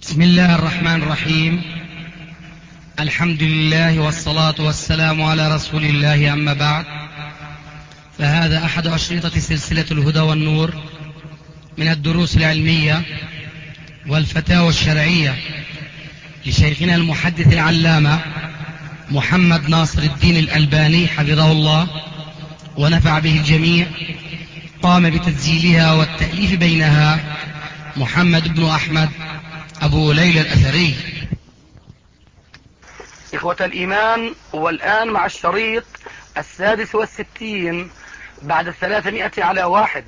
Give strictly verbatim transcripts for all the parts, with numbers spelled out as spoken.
بسم الله الرحمن الرحيم. الحمد لله والصلاة والسلام على رسول الله، أما بعد، فهذا أحد أشرطة سلسلة الهدى والنور من الدروس العلمية والفتاوى الشرعية لشيخنا المحدث العلامة محمد ناصر الدين الألباني حفظه الله ونفع به الجميع. قام بتسجيلها والتأليف بينها محمد بن أحمد أبو ليلى الأثري. إخوة الإيمان، والآن مع الشريط السادس والستين بعد الثلاثمائة على واحد.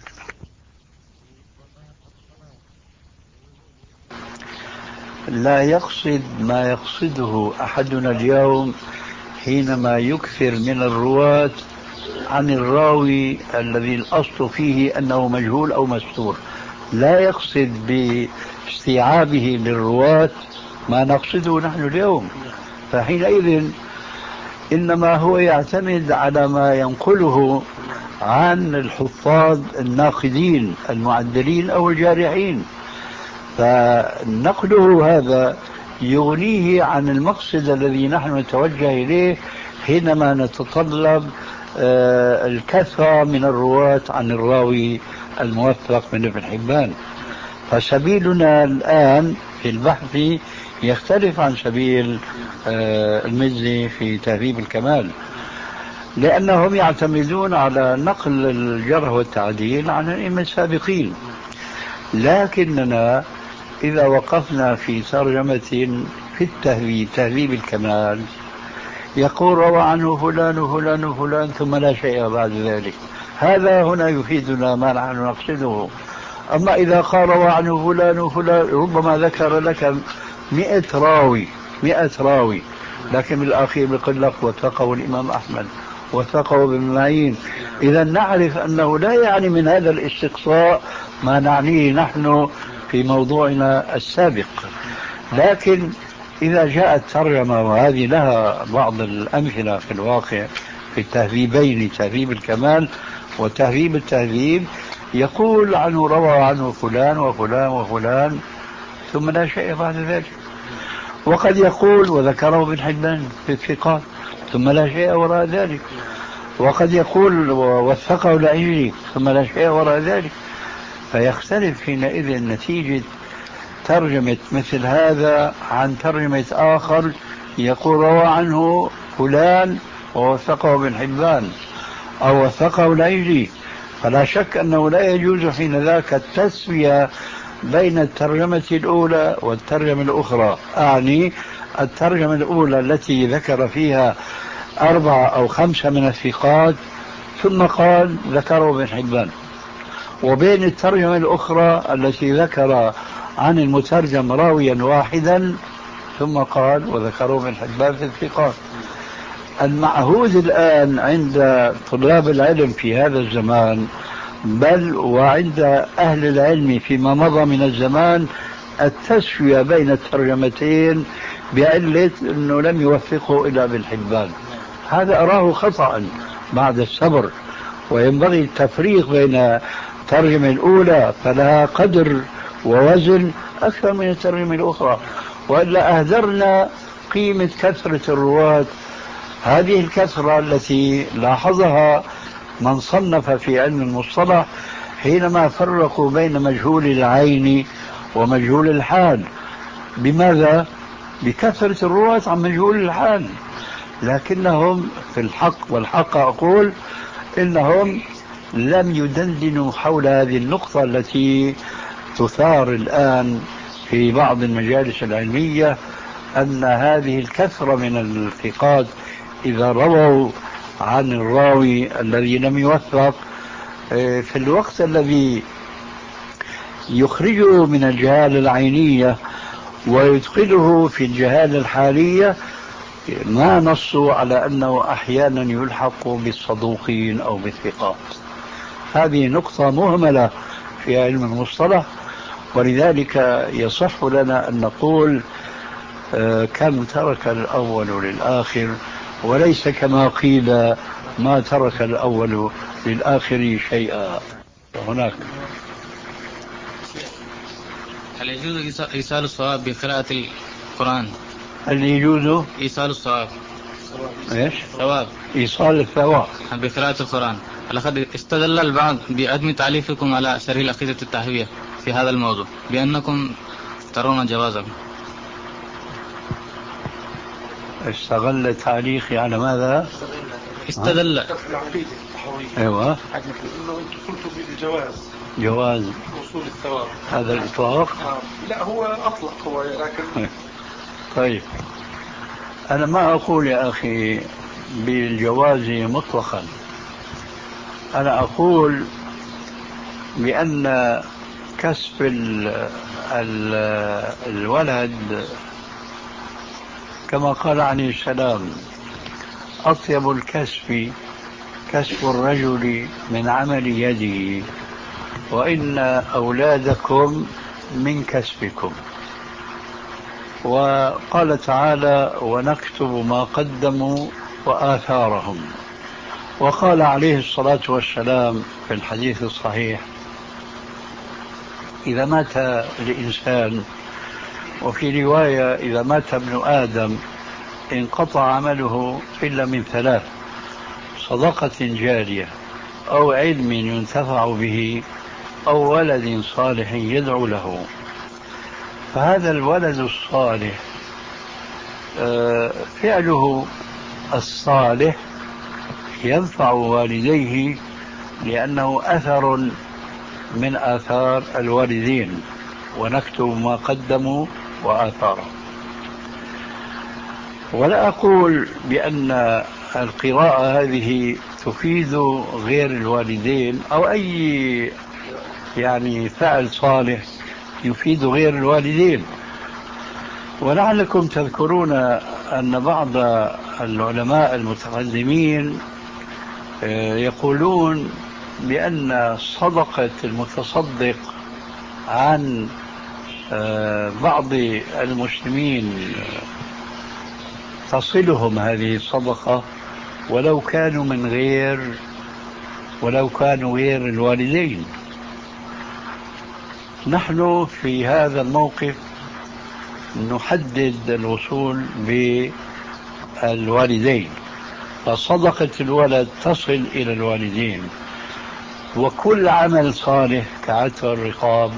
لا يقصد ما يقصده أحدنا اليوم حينما يكثر من الرواة عن الراوي الذي الأصل فيه أنه مجهول أو مستور. لا يقصد باستيعابه للرواة ما نقصده نحن اليوم، فحينئذ إنما هو يعتمد على ما ينقله عن الحفاظ الناقدين المعدلين أو الجارحين، فنقله هذا يغنيه عن المقصد الذي نحن نتوجه إليه حينما نتطلب الكثرة من الرواة عن الراوي الموثق من ابن حبان. فسبيلنا الآن في البحث يختلف عن سبيل المزي في تهذيب الكمال، لأنهم يعتمدون على نقل الجرح والتعديل عن الأئمة السابقين، لكننا إذا وقفنا في ترجمة في التهذيب تهذيب الكمال يقول روى عنه فلان وفلان وفلان ثم لا شيء بعد ذلك، هذا هنا يفيدنا ما نحن نقصده. أما إذا قال روى عنه فلان وفلان ربما ذكر لك مئة راوي مئة راوي لكن بالأخير بيقول لك وثقه الإمام أحمد وثقه ابن معين. إذا نعرف أنه لا يعني من هذا الاستقصاء ما نعنيه نحن في موضوعنا السابق. لكن إذا جاءت ترجمة، وهذه لها بعض الأمثلة في الواقع في التهذيبين، تهذيب الكمال وتهذيب التهذيب، يقول عنه روى عنه فلان وفلان وفلان ثم لا شيء بعد ذلك. وقد يقول وذكره ابن حبان في الثقات ثم لا شيء وراء ذلك. وقد يقول ووثقه العجلي ثم لا شيء وراء ذلك. فيختلف حينئذ نتيجة ترجمة مثل هذا عن ترجمة آخر يقول روى عنه فلان ووثقه ابن حبان أو وثقه العجلي. فلا شك أنه لا يجوز حين ذاك التسوية بين الترجمة الأولى والترجمة الأخرى، أعني الترجمة الأولى التي ذكر فيها أربعة أو خمسة من الثقات ثم قال ذكره ابن حبان، وبين الترجمة الأخرى التي ذكر عن المترجم راويا واحدا ثم قال وذكره ابن حبان في الثقات. المعهود الآن عند طلاب العلم في هذا الزمان بل وعند أهل العلم فيما مضى من الزمان التسوية بين الترجمتين بعلة أنه لم يوفقه إلا ابن حبان. هذا أراه خطأ بعد الصبر، وينبغي التفريق بين الترجمة الأولى فلها قدر ووزن أكثر من الترجمة الأخرى، وإلا أهدرنا قيمة كثرة الرواة. هذه الكثرة التي لاحظها من صنف في علم المصطلح حينما فرقوا بين مجهول العين ومجهول الحال. بماذا؟ بكثرة الرواة عن مجهول الحال. لكنهم في الحق والحق أقول إنهم لم يدندنوا حول هذه النقطة التي تثار الآن في بعض المجالس العلمية، أن هذه الكثرة من الثقات إذا رووا عن الراوي الذي لم يوثق في الوقت الذي يخرجه من الجهالة العينية ويدخله في الجهالة الحالية ما نصوا على أنه أحيانا يلحق بالصدوقين أو بالثقات. هذه نقطة مهملة في علم المصطلح، ولذلك يصح لنا أن نقول كم ترك الأول للآخر، وليس كما قيل ما ترك الأول للآخر شيئا. هناك هل يجوز إيصال الصواب بقراءة القرآن؟ هل يجوز إيصال الصواب؟ ايش؟ ثواب ايصال الثواب بقراءة القرآن. لقد استدل البعض بعدم تعليقكم على شرح العقيدة الطحاوية في هذا الموضوع بأنكم ترون جوازه. استغل تعليقي على ماذا؟ استدل ايوه انه انتم قلتوا بالجواز جواز وصول الثواب. هذا الاطلاق. آه. لا هو اطلق هو لكن طيب انا ما اقول يا اخي بالجواز مطلقا، انا اقول بان كسب ال ال الولد كما قال عليه السلام أطيب الكسب كسب الرجل من عمل يده وإن أولادكم من كسبكم. وقال تعالى ونكتب ما قدموا وآثارهم. وقال عليه الصلاة والسلام في الحديث الصحيح إذا مات الإنسان، وفي رواية إذا مات ابن آدم انقطع عمله إلا من ثلاث: صدقة جارية أو علم ينتفع به أو ولد صالح يدعو له. فهذا الولد الصالح فعله الصالح ينفع والديه لأنه أثر من آثار الوالدين، ونكتب ما قدموا وآثارهم. ولا أقول بأن القراءة هذه تفيد غير الوالدين أو أي يعني فعل صالح يفيد غير الوالدين. ولعلكم تذكرون أن بعض العلماء المتقدمين يقولون بأن صدقة المتصدق عن بعض المسلمين تصلهم هذه الصدقة ولو كانوا من غير ولو كانوا غير الوالدين. نحن في هذا الموقف نحدد الوصول بالوالدين، فصدقة الولد تصل إلى الوالدين، وكل عمل صالح كعتق الرقاب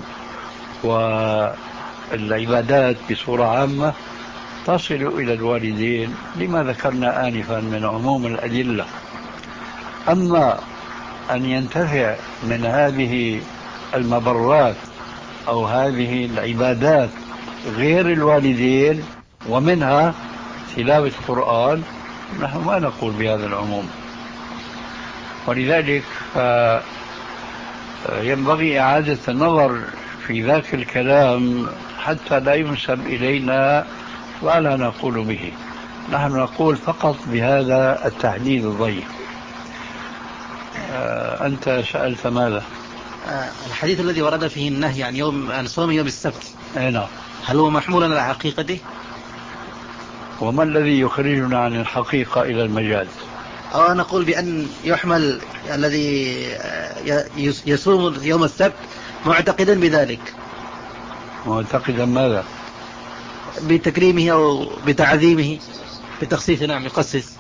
والعبادات بصورة عامة تصل إلى الوالدين لما ذكرنا آنفا من عموم الأدلة. أما أن ينتفع من هذه المبرات أو هذه العبادات غير الوالدين ومنها تلاوة القرآن، نحن ما نقول بهذا العموم. ولذلك ينبغي إعادة النظر في ذاك الكلام حتى لا ينسب إلينا ولا نقول به. نحن نقول فقط بهذا التحديد الضيق. أنت سألت ماذا؟ الحديث الذي ورد فيه النهي عن يوم عن صوم يوم السبت، نعم، هل هو محمول على حقيقته؟ وما الذي يخرجنا عن الحقيقة إلى المجاز؟ أو نقول بأن يحمل الذي يصوم يوم السبت معتقدا بذلك. معتقدا ماذا؟ بتكريمه أو بتعظيمه بتخصيص. نعم يخصص.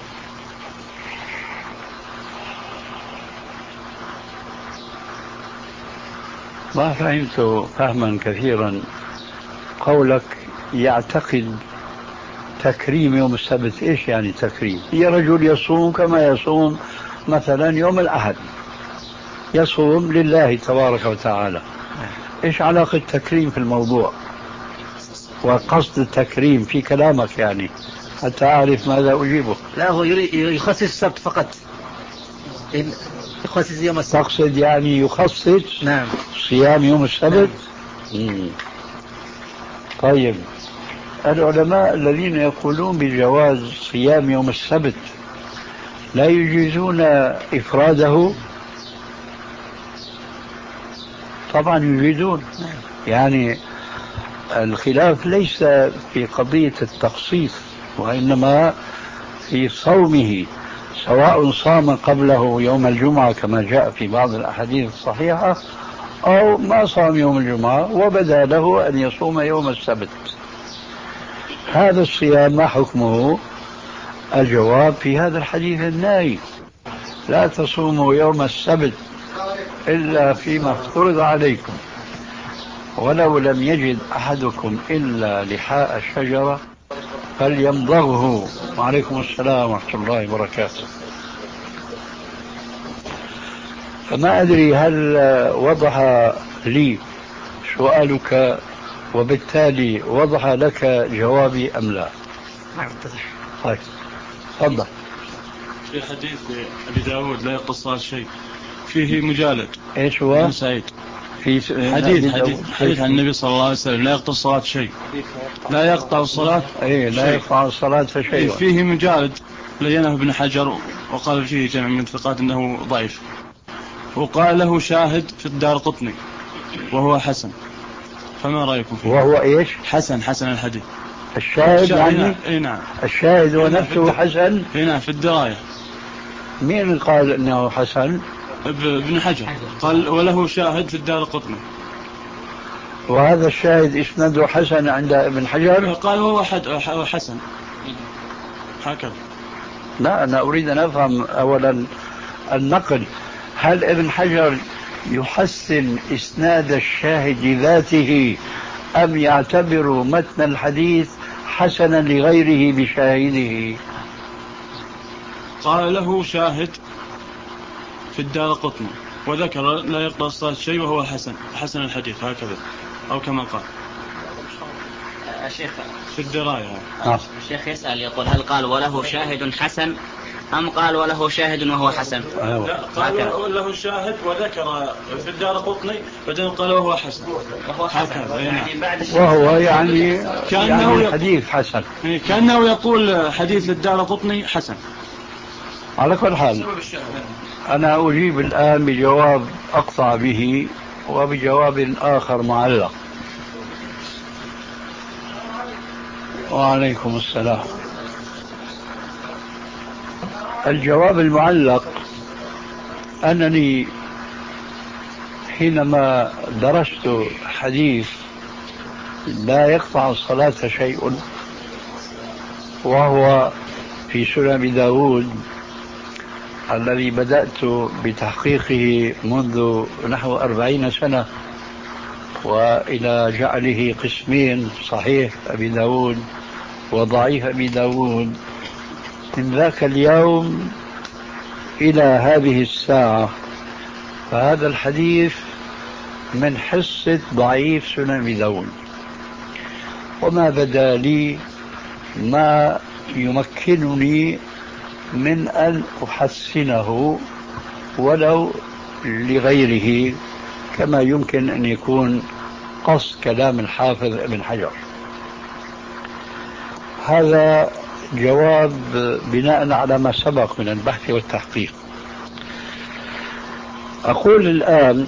ما فهمت فهما كثيرا. قولك يعتقد تكريم يوم السبت، ايش يعني تكريم؟ هي رجل يصوم كما يصوم مثلا يوم الأحد، يصوم لله تبارك وتعالى، ايش علاقة التكريم في الموضوع؟ وقصد التكريم في كلامك يعني حتى أعرف ماذا أجيبه. لا هو يخصص السبت فقط، يخصص يوم السبت. تقصد يعني يخصص نعم صيام يوم السبت. نعم. طيب العلماء الذين يقولون بجواز صيام يوم السبت لا يجيزون إفراده؟ طبعا يجيزون. يعني الخلاف ليس في قضية التخصيص وإنما في صومه، سواء صام قبله يوم الجمعة كما جاء في بعض الأحاديث الصحيحة أو ما صام يوم الجمعة وبدا له أن يصوم يوم السبت، هذا الصيام ما حكمه؟ الجواب في هذا الحديث النهي: لا تصوموا يوم السبت إلا فيما افترض عليكم، ولو لم يجد أحدكم إلا لحاء الشجرة فليمضغه. وعليكم السلام ورحمة الله وبركاته. فما أدري هل وضح لي سؤالك وبالتالي وضح لك جوابي أم لا؟ نعم اتضح. طيب تفضل. في حديث أبي داود لا يقطع الصلاة شيء فيه مجالد. ايش هو؟ بن سعيد في حديث حديث, حديث عن النبي صلى الله عليه وسلم لا يقطع الصلاة شيء، لا يقطع الصلاة ايه لا يقطع الصلاة شيء. فيه مجالد لينه ابن حجر وقال فيه جمع من الثقات انه ضعيف، وقال له شاهد في الدار قطني وهو حسن، فما رأيكم فيه؟ وهو ايش؟ حسن حسن الحديث. الشاهد يعني؟ اي نعم. الشاهد هو نفسه حسن؟ اي نعم في الدراية. مين قال انه حسن؟ ابن حجر قال وله شاهد في الدار قطني. وهذا الشاهد اسنده حسن عند ابن حجر؟ قال هو حسن هكذا. لا أنا أريد أن أفهم أولا النقل، هل ابن حجر يحسن إسناد الشاهد لذاته أم يعتبر متن الحديث حسنا لغيره بشاهده؟ قال له شاهد في الدار قطني وذكر لا يقطع الصلاة شيء وهو حسن حسن الحديث هكذا أو كما قال الشيخ في الدراية. آه. الشيخ يسأل يقول هل قال وله شاهد حسن أم قال وله شاهد وهو حسن؟ لا قال له شاهد وذكر في الدار قطني بعدين قال وهو حسن وهو حسن يعني بعد وهو يعني كأنه يعني حديث حسن، كأنه يقول حديث الدار قطني حسن. على كل حال أنا أجيب الآن بجواب أقطع به وبجواب آخر معلق. وعليكم السلام. الجواب المعلق أنني حينما درست حديث لا يقطع الصلاة شيء وهو في سنن داود الذي بدأت بتحقيقه منذ نحو أربعين سنة وإلى جعله قسمين صحيح أبي داود وضعيف أبي داود، من ذاك اليوم إلى هذه الساعة فهذا الحديث من حصة ضعيف سنن أبي داود، وما بدا لي ما يمكنني من أن أحسنه ولو لغيره، كما يمكن أن يكون قصد كلام الحافظ ابن حجر. هذا جواب بناء على ما سبق من البحث والتحقيق. أقول الآن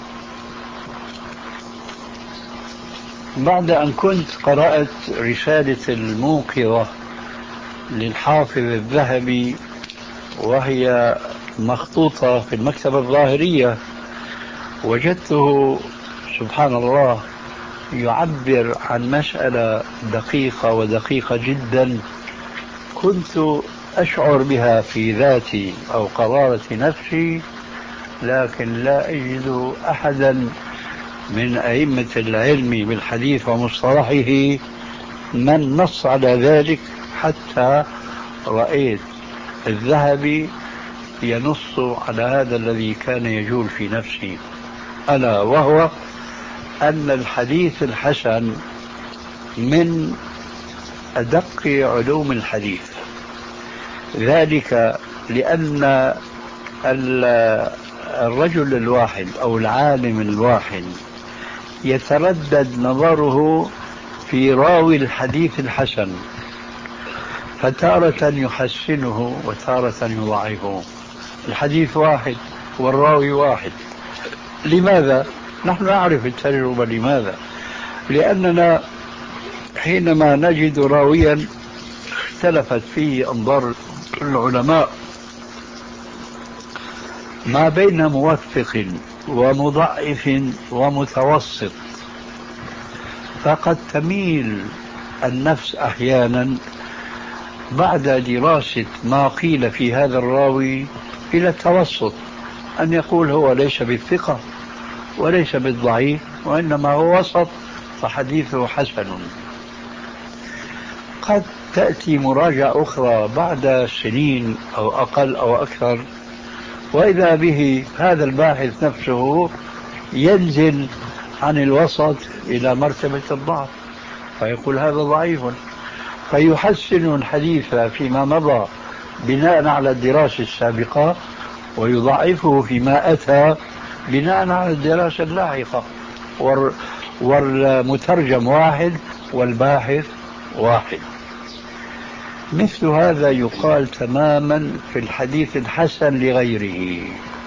بعد أن كنت قرأت رسالة الموقظة للحافظ الذهبي وهي مخطوطة في المكتبة الظاهرية، وجدته سبحان الله يعبر عن مسألة دقيقة ودقيقة جدا كنت أشعر بها في ذاتي أو قرارة نفسي، لكن لا أجد أحدا من أئمة العلم بالحديث ومصطلحه من نص على ذلك، حتى رأيت الذهبي ينص على هذا الذي كان يجول في نفسي، ألا وهو أن الحديث الحسن من أدق علوم الحديث، ذلك لأن الرجل الواحد أو العالم الواحد يتردد نظره في راوي الحديث الحسن، فتارة يحسنه وتارة يضعفه. الحديث واحد والراوي واحد. لماذا؟ نحن نعرف التجربة. لماذا؟ لأننا حينما نجد راويا اختلفت فيه أنظار العلماء ما بين موثق ومضعف ومتوسط، فقد تميل النفس أحيانا بعد دراسة ما قيل في هذا الراوي إلى التوسط، أن يقول هو ليس بالثقة وليس بالضعيف وإنما هو وسط فحديثه حسن. قد تأتي مراجعة أخرى بعد سنين أو أقل أو أكثر، وإذا به هذا الباحث نفسه ينزل عن الوسط إلى مرتبة الضعف فيقول هذا ضعيف، فيحسن الحديث فيما مضى بناء على الدراسة السابقة ويضعفه فيما أتى بناء على الدراسة اللاحقة، والمترجم واحد والباحث واحد. مثل هذا يقال تماما في الحديث الحسن لغيره.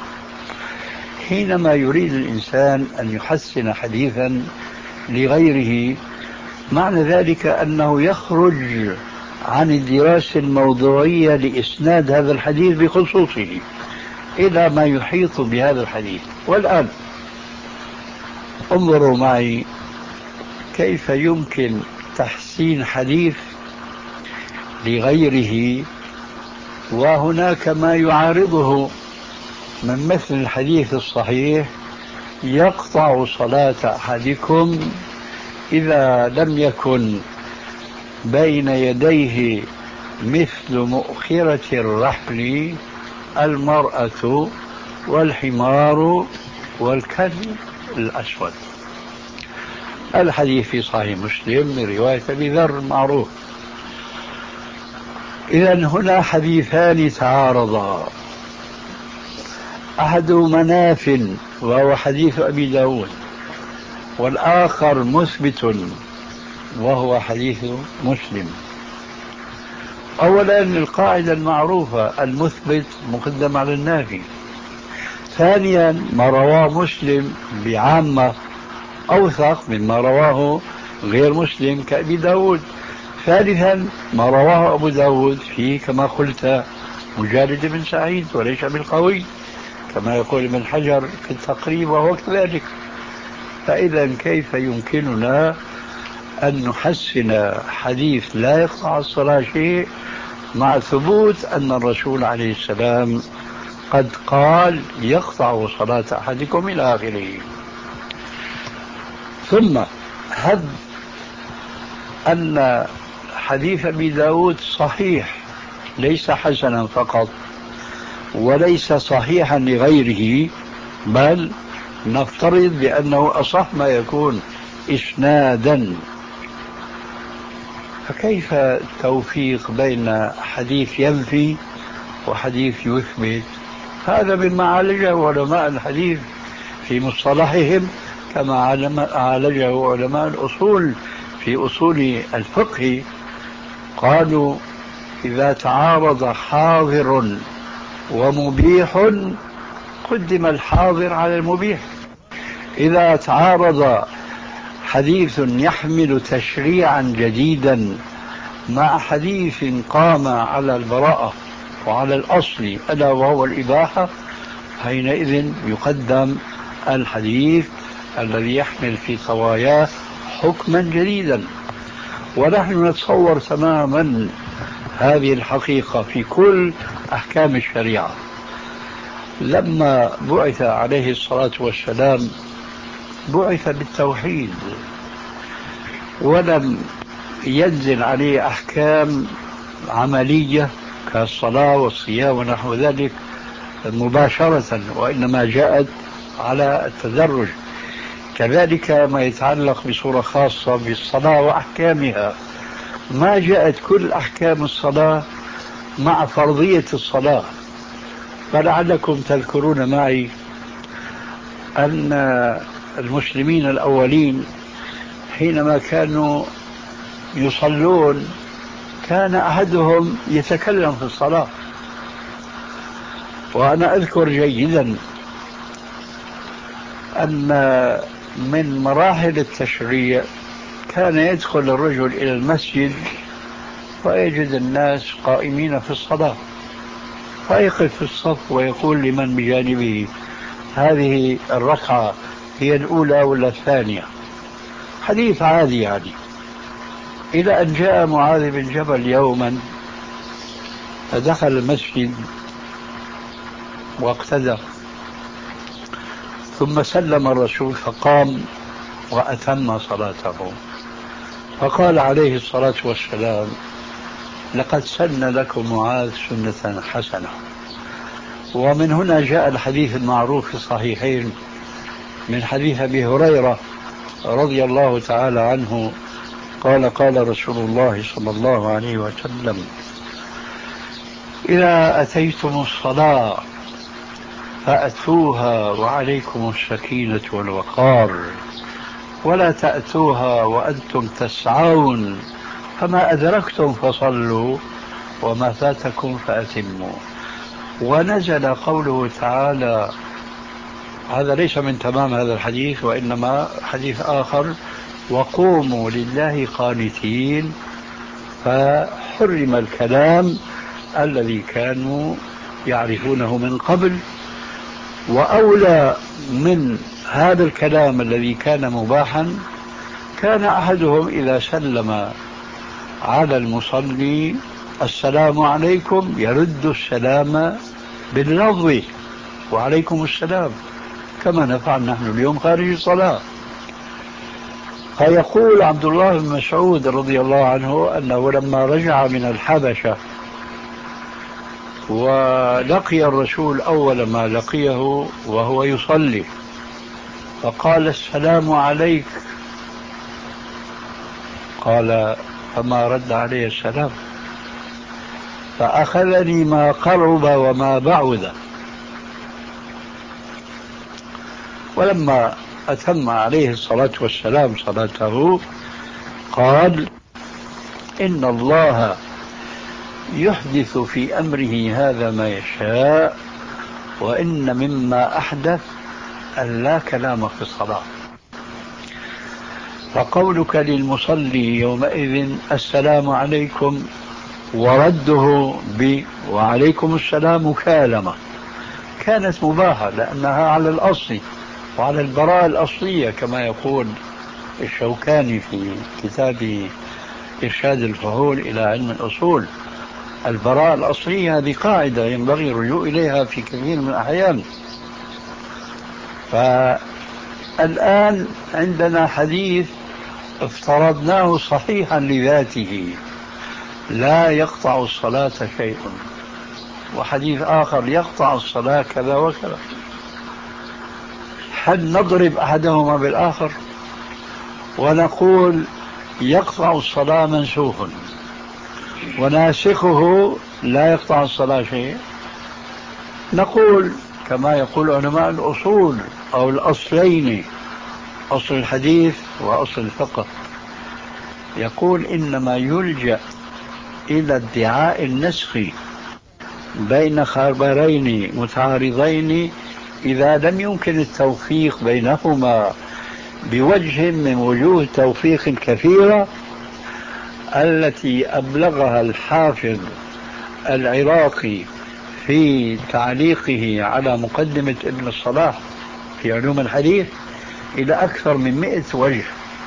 حينما يريد الإنسان أن يحسن حديثا لغيره معنى ذلك أنه يخرج عن الدراسة الموضوعية لإسناد هذا الحديث بخصوصه إلى ما يحيط بهذا الحديث. والآن انظروا معي كيف يمكن تحسين حديث لغيره وهناك ما يعارضه من مثل الحديث الصحيح: يقطع صلاة أحدكم إذا لم يكن بين يديه مثل مؤخرة الرحل المرأة والحمار والكلب الأسود. الحديث في صحيح مسلم من رواية أبي ذر معروف. إذن هنا حديثان تعارضا، أحدهما ناف وهو حديث أبي داود، والآخر مثبت وهو حديث مسلم. أولا القاعدة المعروفة المثبت مقدم على النافي. ثانيا ما رواه مسلم بعامة أوثق مما رواه غير مسلم كأبي داود. ثالثا ما رواه أبو داود فيه كما قلت مجالد بن سعيد وليس بالقوي كما يقول ابن حجر في التقريب وهو كذلك. فإذا كيف يمكننا أن نحسن حديث لا يقطع الصلاة شيء مع ثبوت أن الرسول عليه السلام قد قال يقطع صلاة أحدكم إلى آخره؟ ثم هب أن حديث أبي داود صحيح ليس حسنا فقط وليس صحيحا لغيره، بل نفترض بأنه أصح ما يكون إسنادا. فكيف التوفيق بين حديث ينفي وحديث يثبت؟ هذا مما عالجه علماء الحديث في مصطلحهم كما عالجه علماء الأصول في أصول الفقه. قالوا إذا تعارض حاضر ومبيح قدم الحاضر على المبيح. إذا تعارض حديث يحمل تشريعا جديدا مع حديث قام على البراءة وعلى الأصل ألا وهو الإباحة، حينئذ يقدم الحديث الذي يحمل في طواياه حكما جديدا. ونحن نتصور تماما هذه الحقيقة في كل أحكام الشريعة. لما بعث عليه الصلاة والسلام بعث بالتوحيد ولم ينزل عليه أحكام عملية كالصلاة والصيام ونحو ذلك مباشرة، وإنما جاءت على التدرج. كذلك ما يتعلق بصورة خاصة بالصلاة وأحكامها، ما جاءت كل أحكام الصلاة مع فرضية الصلاة. فلعلكم تذكرون معي أن المسلمين الأولين حينما كانوا يصلون كان أحدهم يتكلم في الصلاة. وأنا أذكر جيدا أن من مراحل التشريع كان يدخل الرجل إلى المسجد ويجد الناس قائمين في الصلاة، فيقف في الصف ويقول لمن بجانبه: هذه الركعة هي الأولى ولا الثانية؟ حديث عادي يعني. إلى أن جاء معاذ بن جبل يوما فدخل المسجد واقتدى، ثم سلم الرسول فقام وأتم صلاته، فقال عليه الصلاة والسلام: لقد سن لكم معاذ سنة حسنة. ومن هنا جاء الحديث المعروف في الصحيحين من حديث أبي هريرة رضي الله تعالى عنه قال: قال رسول الله صلى الله عليه وسلم: إذا أتيتم الصلاة فأتوها وعليكم السكينة والوقار، ولا تأتوها وأنتم تسعون، فما أدركتم فصلوا وما فاتكم فأتموا. ونزل قوله تعالى، هذا ليس من تمام هذا الحديث وإنما حديث آخر: وقوموا لله قانتين، فحرم الكلام الذي كانوا يعرفونه من قبل. وأولى من هذا الكلام الذي كان مباحا كان أحدهم إذا سلم على المصلي: السلام عليكم، يرد السلام باللفظ وعليكم السلام، كما نفعل نحن اليوم خارج الصلاة. فيقول عبد الله بن مسعود رضي الله عنه أنه لما رجع من الحبشة ولقي الرسول أول ما لقيه وهو يصلي فقال: السلام عليك. قال: فما رد عليه السلام، فأخذني ما قرب وما بعد. ولما أتم عليه الصلاة والسلام صلاته قال: إن الله يحدث في أمره هذا ما يشاء، وإن مما أحدث أن لا كلام في الصلاة. فقولك للمصلي يومئذ السلام عليكم ورده ب وعليكم السلام مكالمة كانت مباحة، لأنها على الأصل وعلى البراءة الأصلية، كما يقول الشوكاني في كتاب إرشاد الفهول إلى علم الأصول. البراءة الأصلية هذه قاعدة ينبغي الرجوع إليها في كثير من الأحيان. فالآن عندنا حديث افترضناه صحيحا لذاته لا يقطع الصلاة شيء، وحديث آخر يقطع الصلاة كذا وكذا. هل نضرب أحدهما بالآخر ونقول يقطع الصلاة منسوخ وناسخه لا يقطع الصلاة شيء؟ نقول كما يقول علماء الأصول أو الأصلين، أصل الحديث وأصل الفقه، يقول إنما يلجأ إلى ادعاء النسخ بين خبرين متعارضين إذا لم يمكن التوفيق بينهما بوجه من وجوه توفيق كثيرة التي أبلغها الحافظ العراقي في تعليقه على مقدمة ابن الصلاح في علوم الحديث إلى أكثر من مئة وجه.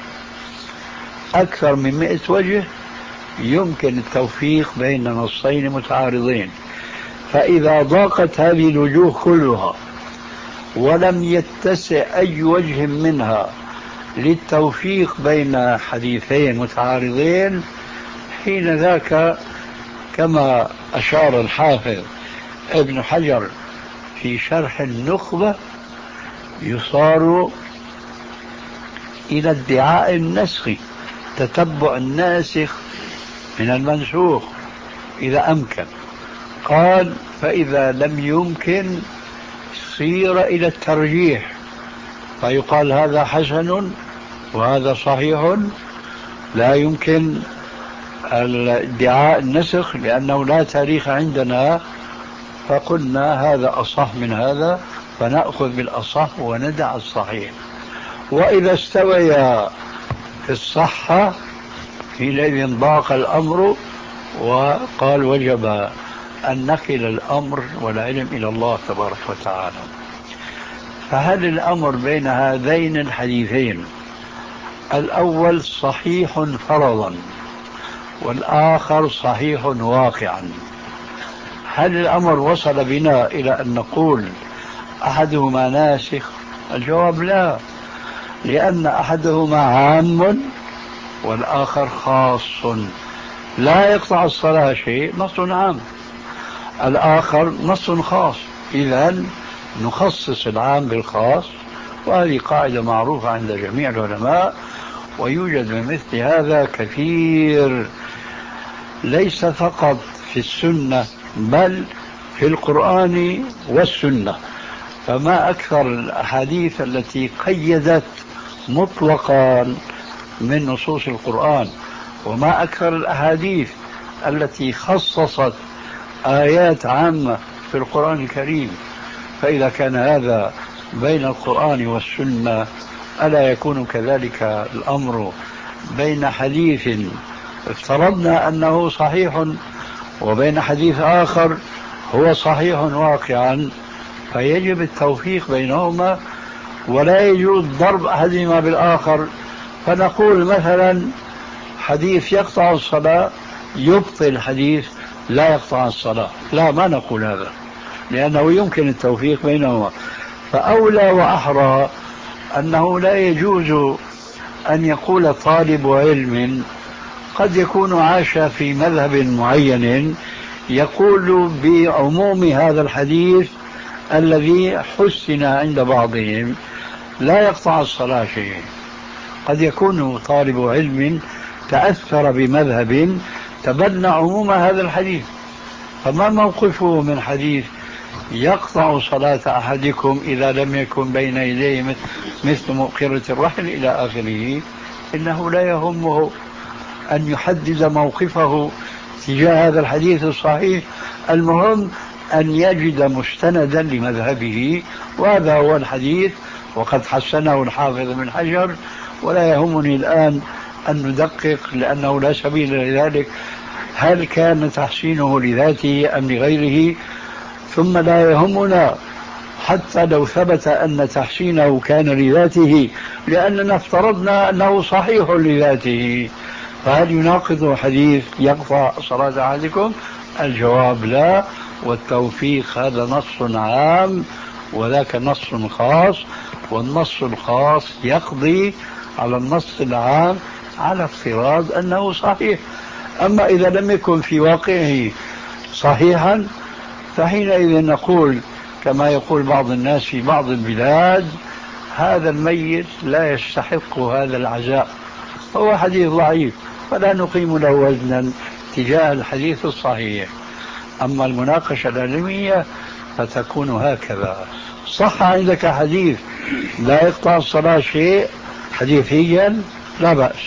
أكثر من مئة وجه يمكن التوفيق بين نصين متعارضين. فإذا ضاقت هذه الوجوه كلها ولم يتسع أي وجه منها للتوفيق بين حديثين متعارضين، حين ذاك كما أشار الحافظ ابن حجر في شرح النخبة يصار إلى ادعاء النسخ، تتبع الناسخ من المنسوخ إذا أمكن. قال: فإذا لم يمكن صير إلى الترجيح، فيقال هذا حسن وهذا صحيح، لا يمكن ادعاء النسخ لأنه لا تاريخ عندنا، فقلنا هذا أصح من هذا فنأخذ بالأصح وندع الصحيح. وإذا استويا في الصحة حينئذ ضاق الأمر وقال وجب أن نكل الأمر والعلم إلى الله تبارك وتعالى. فهل الأمر بين هذين الحديثين الأول صحيح فرضا والآخر صحيح واقعا، هل الأمر وصل بنا إلى أن نقول أحدهما ناسخ؟ الجواب لا، لأن أحدهما عام والآخر خاص، لا يقطع الصلاة شيء، نص عام، الآخر نص خاص، إذن نخصص العام بالخاص، وهذه قاعدة معروفة عند جميع العلماء، ويوجد من مثل هذا كثير ليس فقط في السنة بل في القرآن والسنة. فما أكثر الأحاديث التي قيدت مطلقا من نصوص القرآن، وما أكثر الأحاديث التي خصصت آيات عامة في القرآن الكريم. فإذا كان هذا بين القرآن والسنة، ألا يكون كذلك الأمر بين حديث افترضنا أنه صحيح وبين حديث آخر هو صحيح واقعا، فيجب التوفيق بينهما، ولا يجوز ضرب أحدهما بالآخر، فنقول مثلا حديث يقطع الصلاة يبطل حديث لا يقطع الصلاة. لا، ما نقول هذا، لأنه يمكن التوفيق بينهما. فأولى وأحرى أنه لا يجوز أن يقول طالب علم قد يكون عاش في مذهب معين يقول بعموم هذا الحديث الذي حسن عند بعضهم لا يقطع الصلاة شيء. قد يكون طالب علم تأثر بمذهب تبنى عموم هذا الحديث، فما موقفه من حديث يقطع صلاة أحدكم إذا لم يكن بين يديه مثل مؤخرة الرحل إلى آخره؟ إنه لا يهمه أن يحدد موقفه تجاه هذا الحديث الصحيح، المهم أن يجد مستندا لمذهبه، وهذا هو الحديث، وقد حسنه الحافظ بن حجر. ولا يهمني الآن أن ندقق لأنه لا سبيل لذلك، هل كان تحسينه لذاته أم لغيره؟ ثم لا يهمنا حتى لو ثبت أن تحسينه كان لذاته، لأننا افترضنا أنه صحيح لذاته، فهل يناقض حديث يقطع صلاة أحدكم؟ الجواب لا، والتوفيق هذا نص عام وذاك نص خاص، والنص الخاص يقضي على النص العام على افتراض أنه صحيح. أما إذا لم يكن في واقعه صحيحا فحينئذ نقول كما يقول بعض الناس في بعض البلاد: هذا الميت لا يستحق هذا العزاء، هو حديث ضعيف، فلا نقيم له وزنا تجاه الحديث الصحيح. أما المناقشة العلمية فتكون هكذا: صح عندك حديث لا يقطع الصلاة شيء حديثيا، لا بأس،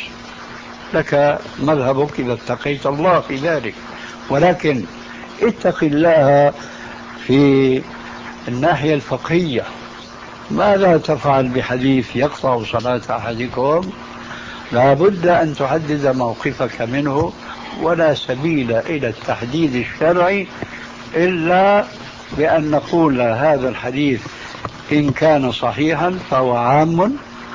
لك مذهبك إذا اتقيت الله في ذلك، ولكن اتق الله في الناحية الفقهية. ماذا تفعل بحديث يقطع صلاة أحدكم؟ لا بد أن تحدد موقفك منه، ولا سبيل إلى التحديد الشرعي إلا بأن نقول هذا الحديث إن كان صحيحا فهو عام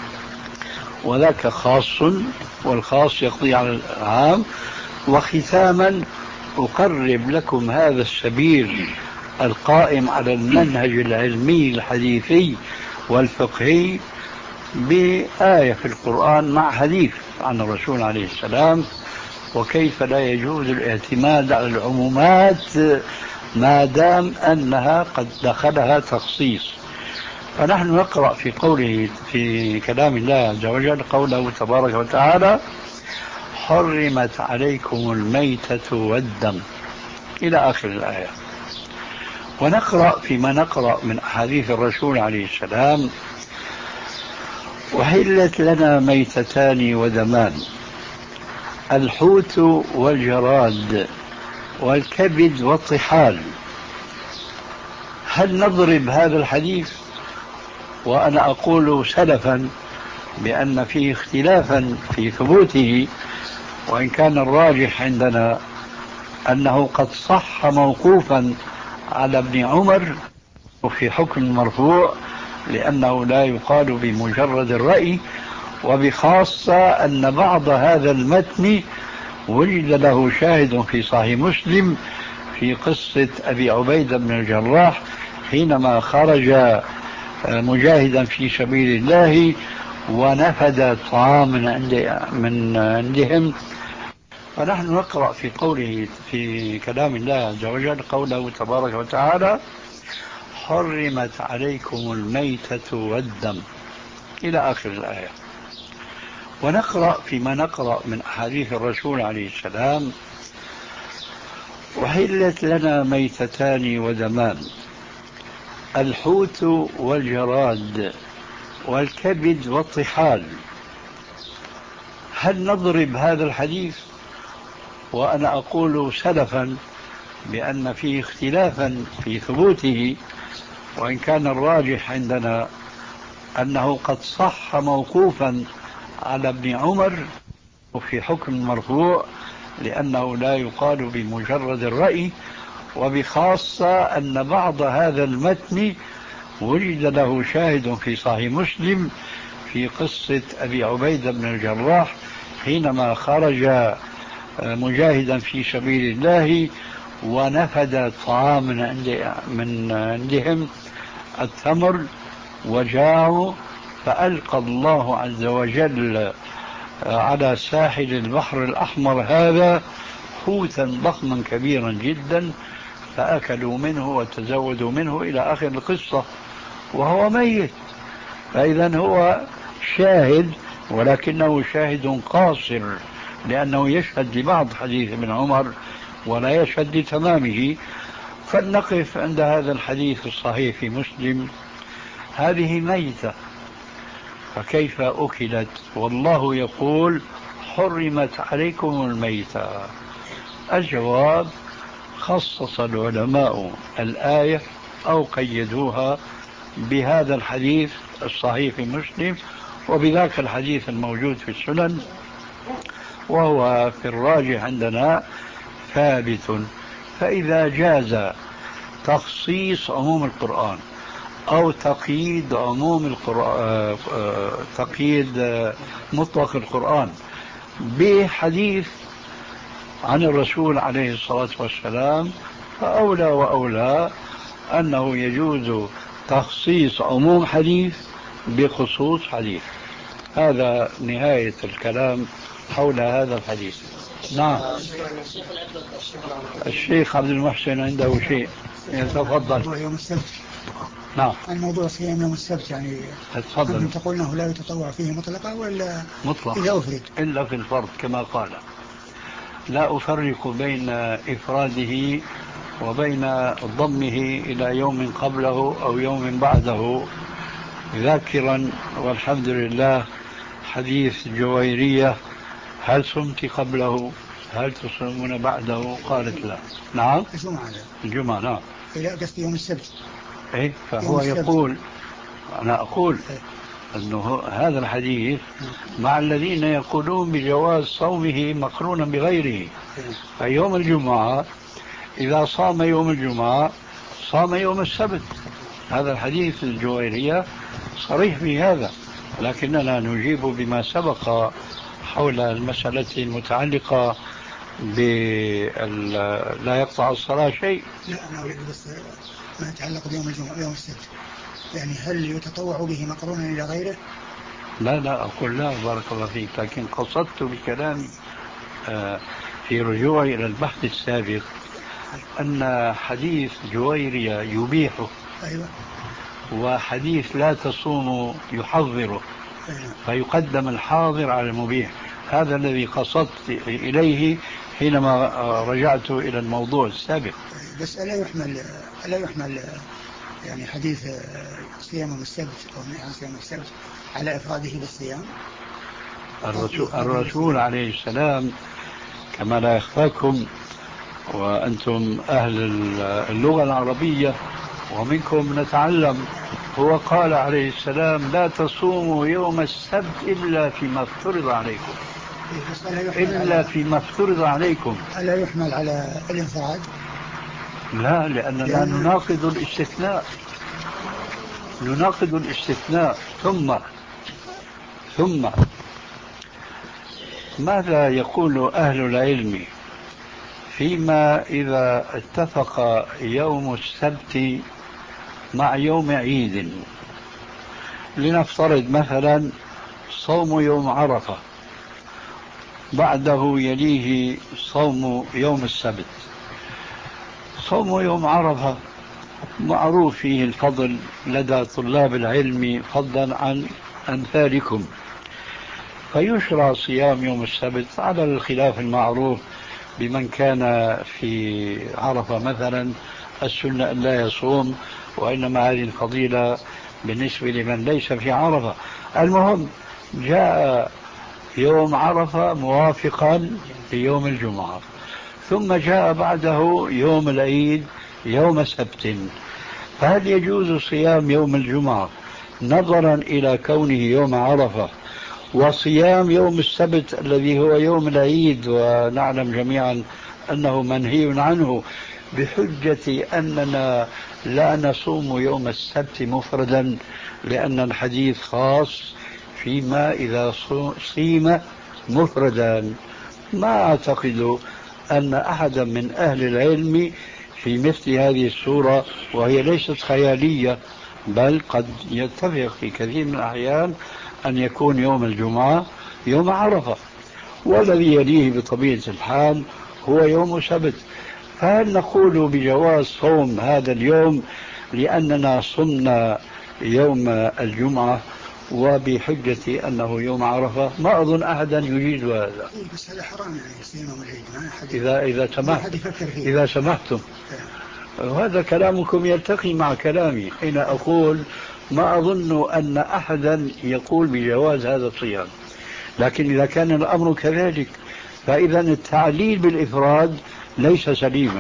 وذاك خاص، والخاص يقضي على العام. وختاما أقرب لكم هذا السبيل القائم على المنهج العلمي الحديثي والفقهي بآية في القرآن مع حديث عن الرسول عليه السلام، وكيف لا يجوز الاعتماد على العمومات ما دام أنها قد دخلها تخصيص. فنحن نقرأ في قوله في كلام الله عز وجل قوله تبارك وتعالى: حرمت عليكم الميتة والدم إلى آخر الآية. ونقرأ فيما نقرأ من أحاديث الرسول عليه السلام: وحلت لنا ميتتان ودمان، الحوت والجراد والكبد والطحال. هل نضرب هذا الحديث؟ وأنا أقول سلفا بأن فيه اختلافا في ثبوته، وإن كان الراجح عندنا أنه قد صح موقوفا على ابن عمر وفي حكم مرفوع لأنه لا يقال بمجرد الرأي، وبخاصة أن بعض هذا المتن وجد له شاهد في صحيح مسلم في قصة أبي عبيدة بن الجراح حينما خرج مجاهدا في سبيل الله ونفد طعام من, عند من عندهم. فنحن نقرأ في قوله في كلام الله عز وجل قوله تبارك وتعالى: حرمت عليكم الميتة والدم إلى آخر الآية. ونقرأ فيما نقرأ من أحاديث الرسول عليه السلام: وحلت لنا ميتتان ودمان، الحوت والجراد والكبد والطحال. هل نضرب هذا الحديث؟ وأنا أقول سلفا بأن فيه اختلافا في ثبوته، وإن كان الراجح عندنا أنه قد صح موقوفا على ابن عمر وفي حكم مرفوع، لأنه لا يقال بمجرد الرأي، وبخاصة أن بعض هذا المتن وجد له شاهد في صحيح مسلم في قصة أبي عبيدة بن الجراح حينما خرج مجاهدا في سبيل الله ونفد طعام من, عند من عندهم التمر وجاعوا، فألقى الله عز وجل على ساحل البحر الأحمر هذا حوتا ضخما كبيرا جدا، فأكلوا منه وتزودوا منه إلى آخر القصة وهو ميت. فإذا هو شاهد، ولكنه شاهد قاصر، لأنه يشهد لبعض حديث ابن عمر ولا يشهد لتمامه. فلنقف عند هذا الحديث الصحيح في مسلم: هذه ميتة فكيف أكلت؟ والله يقول: حرمت عليكم الميتة. الجواب: خصص العلماء الآية أو قيدوها بهذا الحديث الصحيح في مسلم وبذاك الحديث الموجود في السنن، وهو في الراجح عندنا ثابت. فإذا جاز تخصيص عموم القرآن أو تقييد عموم القرآن، تقييد مطلق القرآن بحديث عن الرسول عليه الصلاة والسلام، فأولى وأولى أنه يجوز تخصيص عموم حديث بخصوص حديث. هذا نهاية الكلام حول هذا الحديث. نعم. الشيخ عبد المحسن عنده شيء يتفضل. يوم السبت. نعم. الموضوع صيام يوم السبت، يعني تفضل. تقول انه لا يتطوع فيه مطلقا ولا مطلق إذا أفرد؟ إلا في الفرض كما قال. لا أفرق بين إفراده وبين ضمه إلى يوم قبله أو يوم بعده، ذاكرا والحمد لله حديث جويرية: هل صمت قبله؟ هل تصومون بعده؟ قالت لا. نعم. الجمعة. الجمعة نعم. إلى قصد يوم السبت. إيه، فهو يقول، أنا أقول أنه هذا الحديث مع الذين يقولون بجواز صومه مقرونا بغيره. فيوم الجمعة إذا صام يوم الجمعة صام يوم السبت. هذا الحديث الجويرية صريح في هذا، لكننا نجيب بما سبق حول المسألة المتعلقة لا يقطع الصلاة شيء. لا، أنا أريد بس ما يتعلق بيوم الجمعة يوم السبت، يعني هل يتطوع به مقرونا إلى غيره؟ لا لا أقول لا، بارك الله فيك، لكن قصدت بكلامي في رجوعي إلى البحث السابق أن حديث جويرية يبيحه. أيوة. وحديث لا تصوم يحظره. أيوة. فيقدم الحاضر على المبيح. هذا الذي قصدت إليه حينما رجعت إلى الموضوع السابق. بس ألا يحمل ألا يحمل يعني حديث صيام السبت أو نهي عن صيام السبت على إفراده بالصيام؟ الرسول, الرسول عليه السلام كما لا يخفاكم وأنتم أهل اللغة العربية ومنكم نتعلم، هو قال عليه السلام: لا تصوموا يوم السبت إلا فيما افترض عليكم. إلا فيما افترض عليكم. ألا يحمل على الانفراد؟ لا، لأننا نناقض الاستثناء. نناقض الاستثناء. ثم ثم ماذا يقول أهل العلم فيما إذا اتفق يوم السبت مع يوم عيد؟ لنفترض مثلا صوم يوم عرفة، بعده يليه صوم يوم السبت. صوم يوم عرفة معروف فيه الفضل لدى طلاب العلم فضلا عن أمثالكم، فيشرع صيام يوم السبت على الخلاف المعروف بمن كان في عرفة مثلا السنة أن لا يصوم، وإنما هذه الفضيلة بالنسبة لمن ليس في عرفة. المهم جاء يوم عرفة موافقا ليوم الجمعة، ثم جاء بعده يوم العيد يوم سبت، فهل يجوز صيام يوم الجمعة نظرا إلى كونه يوم عرفة وصيام يوم السبت الذي هو يوم العيد ونعلم جميعا أنه منهي عنه، بحجة أننا لا نصوم يوم السبت مفردا لأن الحديث خاص فيما إذا صيم مفردا؟ ما أعتقد أن أحدا من أهل العلم في مثل هذه الصورة، وهي ليست خيالية بل قد يتفق في كثير من الأحيان أن يكون يوم الجمعة يوم عرفة، والذي يليه بطبيعة الحال هو يوم سبت. فهل نقول بجواز صوم هذا اليوم لأننا صمنا يوم الجمعة وبحجة أنه يوم عرفة؟ ما أظن أحدا يجيز هذا. بس هذا حرام يعني يصير يوم العيد إذا إذا سمحت إذا سمحتم وهذا كلامكم يلتقي مع كلامي حين أقول ما أظن أن أحدا يقول بجواز هذا الصيام. لكن إذا كان الأمر كذلك فإذا التعليل بالإفراد ليس سليما،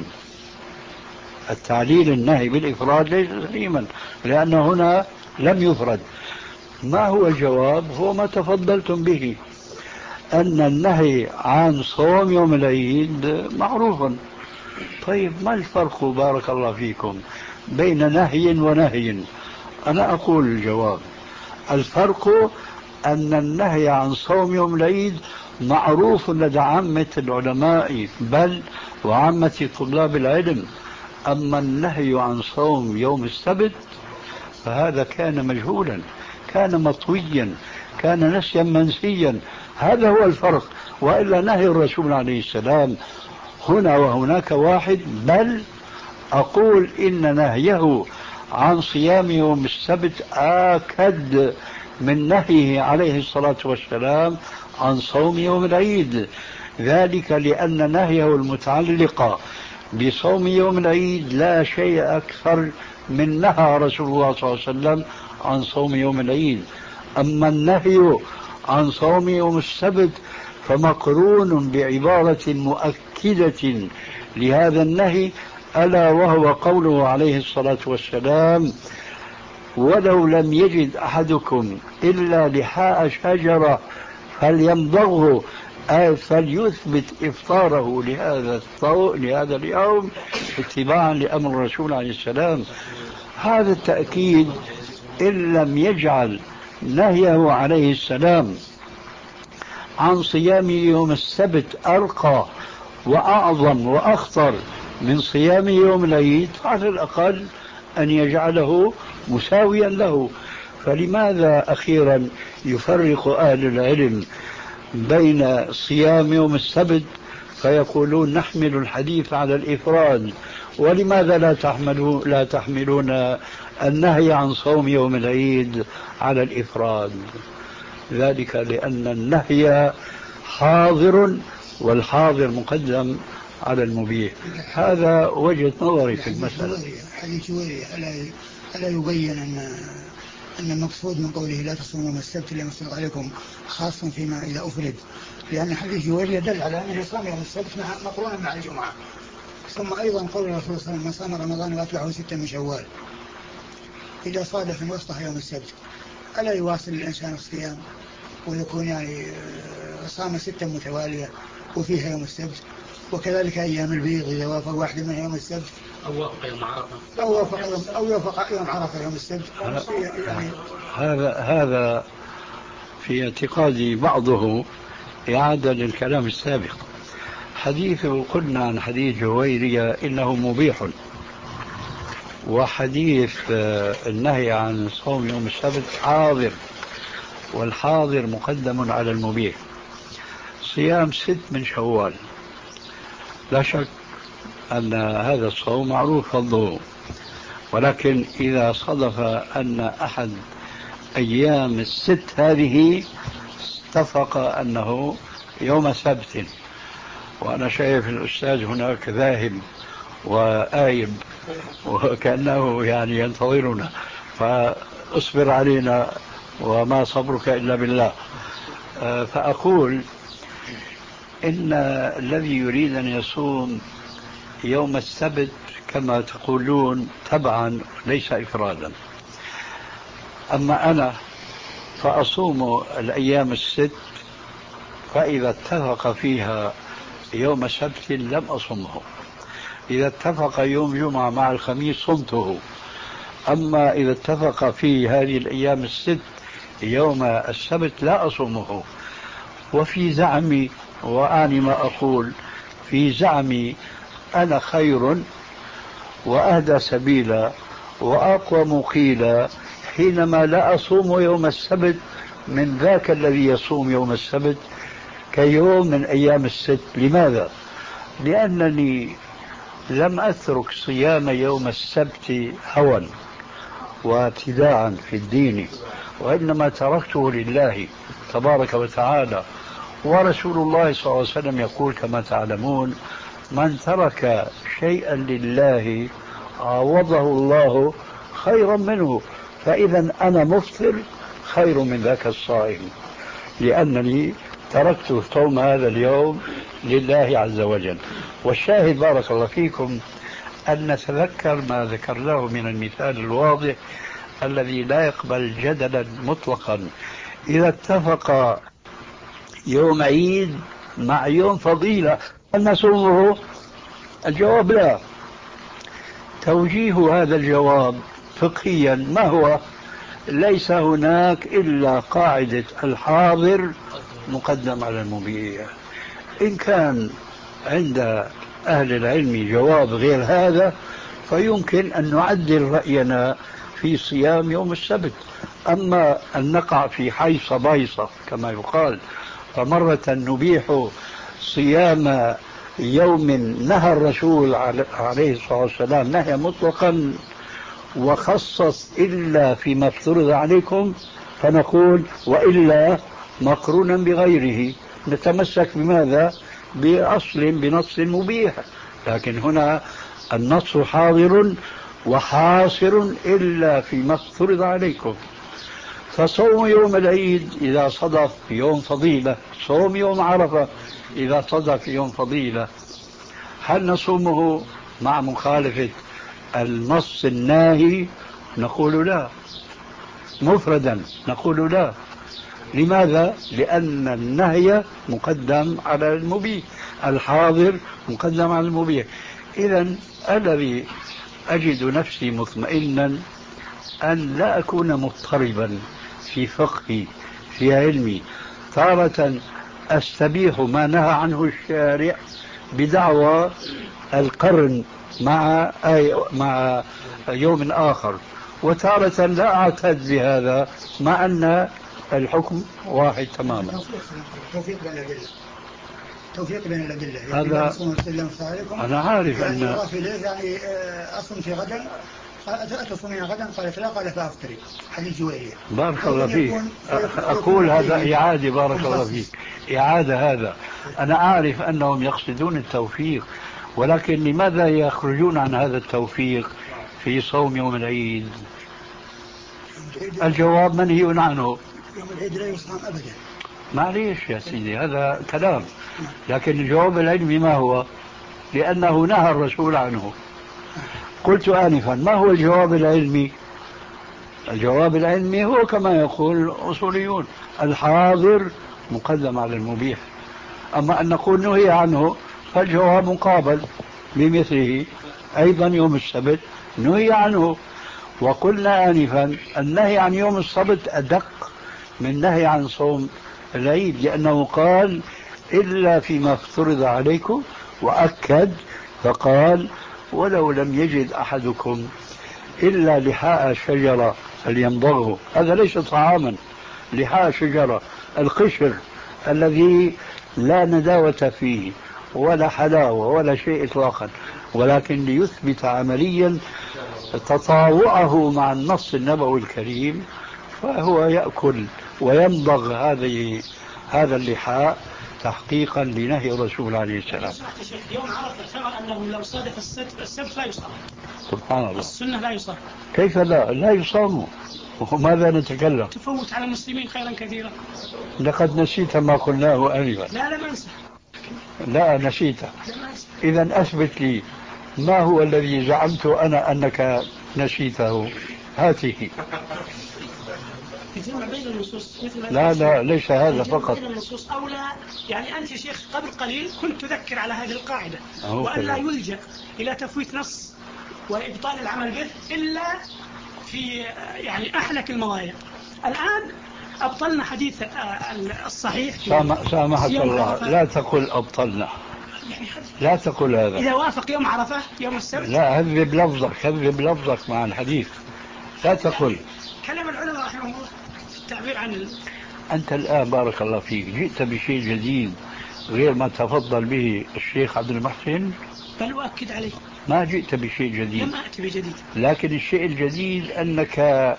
التعليل النهي بالإفراد ليس سليما لأن هنا لم يفرد. ما هو الجواب؟ هو ما تفضلتم به، أن النهي عن صوم يوم العيد معروف. طيب ما الفرق بارك الله فيكم بين نهي ونهي؟ أنا أقول الجواب: الفرق أن النهي عن صوم يوم العيد معروف لدى عامة العلماء بل وعامة طلاب العلم، أما النهي عن صوم يوم السبت فهذا كان مجهولا، كان مطويا، كان نسيا منسيا. هذا هو الفرق، وإلا نهي الرسول عليه السلام هنا وهناك واحد، بل أقول إن نهيه عن صيام يوم السبت آكد من نهيه عليه الصلاة والسلام عن صوم يوم العيد، ذلك لأن نهيه المتعلق بصوم يوم العيد لا شيء أكثر من نهى رسول الله صلى الله عليه وسلم عن صوم يوم العيد. أما النهي عن صوم يوم السبت فمقرون بعبارة مؤكدة لهذا النهي، ألا وهو قوله عليه الصلاة والسلام: ولو لم يجد أحدكم إلا لحاء شجرة فليمضغه، أي فليثبت إفطاره لهذا لهذا اليوم اتباعا لأمر الرسول عليه السلام. هذا التأكيد إن لم يجعل نهيه عليه السلام عن صيام يوم السبت أرقى وأعظم وأخطر من صيام يوم العيد، على الأقل أن يجعله مساويا له. فلماذا أخيرا يفرق أهل العلم بين صيام يوم السبت فيقولون نحمل الحديث على الإفراد، ولماذا لا تحملون لا تحملون النهي عن صوم يوم العيد على الإفراد؟ ذلك لأن النهي حاضر والحاضر مقدم على المبيح. هذا وجهة نظري في المسألة. حديث جويرية ألا يبين أن أن المقصود من قوله لا تصوموا يوم السبت لما سبق عليكم خاص فيما إذا أفرد، لأن حديث جويرية دل على أنه يصوم يوم السبت مقرونا مع الجمعة. ثم أيضا قول الرسول صلى الله عليه وسلم: من صام رمضان وأتبعه ستة من شوال إذا صادف من وسطها يوم السبت، ألا يواصل الإنسان الصيام ويكون يعني صام ستة متوالية وفيها يوم السبت؟ وكذلك أيام البيض إذا وافق واحدة من يوم السبت أو وافق يوم عرفة أو وافق يوم أو يوافق يوم عرفة يوم السبت يعني. هذا هذا في اعتقادي بعضه إعادة للكلام السابق. حديثه قلنا عن حديث جويرية إنه مبيح، وحديث النهي عن صوم يوم السبت حاضر، والحاضر مقدم على المبيح. صيام ست من شوال، لا شك أن هذا الصوم معروف فضله، ولكن إذا صدف أن أحد أيام الست هذه اتفق أنه يوم سبت، وأنا شايف الأستاذ هناك ذاهب وآيب وكأنه يعني ينتظرنا، فاصبر علينا وما صبرك إلا بالله. فأقول إن الذي يريد أن يصوم يوم السبت كما تقولون تبعا ليس إفرادا. أما أنا فأصوم الأيام الست، فإذا اتفق فيها يوم سبت لم أصمه، إذا اتفق يوم جمعة مع الخميس صمته. أما إذا اتفق في هذه الأيام الست يوم السبت لا أصومه. وفي زعمي، وأعني ما أقول، في زعمي أنا خير وأهدى سبيلا وأقوم قيلا حينما لا أصوم يوم السبت من ذاك الذي يصوم يوم السبت كيوم من أيام الست. لماذا؟ لأنني لم أترك صيام يوم السبت هوى وابتداعا في الدين، وإنما تركته لله تبارك وتعالى. ورسول الله صلى الله عليه وسلم يقول كما تعلمون: من ترك شيئا لله عوضه الله خيرا منه. فإذا أنا مفطر خير من ذاك الصائم، لأنني تركت صوم هذا اليوم لله عز وجل. والشاهد بارك الله فيكم أن نتذكر ما ذكرناه من المثال الواضح الذي لا يقبل جدلا مطلقا. إذا اتفق يوم عيد مع يوم فضيلة أن نصومه؟ الجواب لا. توجيه هذا الجواب فقهيا ما هو؟ ليس هناك إلا قاعدة الحاضر مقدم على المبيح. إن كان عند أهل العلم جواب غير هذا فيمكن أن نعدل رأينا في صيام يوم السبت. أما أن نقع في حيصة بايصة كما يقال، فمرة نبيح صيام يوم نهى الرسول عليه الصلاة والسلام نهي مطلقا وخصص إلا فيما افترض عليكم، فنقول وإلا مقرونا بغيره، نتمسك بماذا؟ بأصل بنص مبيح. لكن هنا النص حاضر وحاصر إلا فيما افترض عليكم. فصوم يوم العيد إذا صدف يوم فضيلة، صوم يوم عرفة إذا صدف يوم فضيلة، هل نصومه مع مخالفة النص الناهي؟ نقول لا. مفردا نقول لا. لماذا؟ لأن النهي مقدم على المبيح، الحاضر مقدم على المبيح. إذن الذي أجد نفسي مطمئنا أن لا أكون مضطربا في فقهي في علمي، تارة أستبيح ما نهى عنه الشارع بدعوى القرن مع مع يوم آخر، وتارة لا أعتد بهذا مع أن الحكم واحد تماما. توفيق بين الأدلة، توفيق بين الأدلة. هذا أنا عارف يعني أن يعني أصوم في غدا، أتصومين غدا؟ قالت لا، قال فأفطري. حديث جويرية. بارك الله فيك. أقول هذا إعادة، بارك الله فيك، إعادة. هذا أنا عارف أنهم يقصدون التوفيق، ولكن لماذا يخرجون عن هذا التوفيق في صوم يوم العيد؟ الجواب منهي عنه. يوم العيد لا يصام أبدا. معليش يا سيدي، هذا كلام، لكن الجواب العلمي ما هو؟ لأنه نهى الرسول عنه. قلت آنفا ما هو الجواب العلمي؟ الجواب العلمي هو كما يقول الأصوليون: الحاضر مقدم على المبيح. أما أن نقول نهي عنه فالجواب مقابل بمثله. أيضا يوم السبت نهي عنه. وقلنا آنفا النهي عن يوم السبت أدق من نهي عن صوم العيد، لأنه قال إلا فيما افترض عليكم، وأكد فقال ولو لم يجد أحدكم إلا لحاء شجرة فليمضغه. هذا ليس طعاما، لحاء شجرة القشر الذي لا نداوة فيه ولا حلاوة ولا شيء إطلاقا، ولكن ليثبت عمليا تطاوعه مع النص النبوي الكريم، فهو يأكل ويمضغ هذه هذا اللحاء تحقيقا لنهي الرسول عليه السلام. يوم عرفة ترى أنه لو صادف السبت, السبت لا يصام. سبحان الله. السنة لا يصام. كيف لا؟ لا يصام. وماذا نتكلم؟ تفوت على المسلمين خيرا كثيرا. لقد نسيت ما قلناه آنفا. لا لا ما انسى. لا نسيت. إذا أثبت لي ما هو الذي زعمت أنا أنك نسيته. هاته. يجمع بين النصوص مثل ما لا لا ليس هذا فقط. بين النصوص أو لا، يعني أنت شيخ قبل قليل كنت تذكر على هذه القاعدة وأن لا يلجأ إلى تفويت نص وإبطال العمل به إلا في يعني أحلك المواضع. الآن أبطلنا حديث الصحيح. سامحك الله، لا تقل أبطلنا، لا تقل هذا. إذا وافق يوم عرفة يوم السبت. لا هذب لفظك، هذب لفظك مع الحديث، لا تقل. كلام العلماء رحمه الله التعبير عن ال... أنت الآن بارك الله فيك جئت بشيء جديد غير ما تفضل به الشيخ عبد المحسن. بل أؤكد عليه ما جئت بشيء جديد. لم أأتي بجديد، لكن الشيء الجديد أنك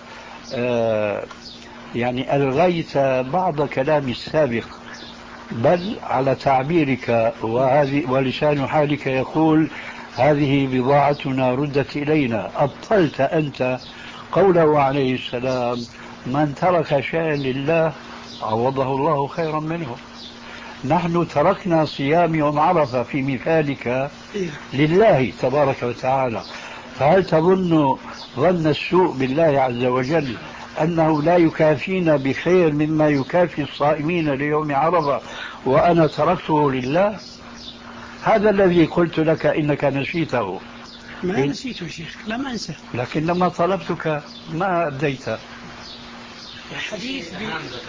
آه يعني ألغيت بعض كلام السابق، بل على تعبيرك وهذه ولسان حالك يقول هذه بضاعتنا ردت إلينا. أبطلت أنت قوله عليه السلام من ترك شيئا لله عوضه الله خيرا منه. نحن تركنا صيام يوم عرفة في مثالك لله تبارك وتعالى، فهل تظن ظن السوء بالله عز وجل أنه لا يكافينا بخير مما يكافي الصائمين ليوم عرفة وأنا تركته لله؟ هذا الذي قلت لك إنك نسيته. ما إن... نسيته يا شيخ، لم أنسى، لكن لما طلبتك ما أبديت. الحديث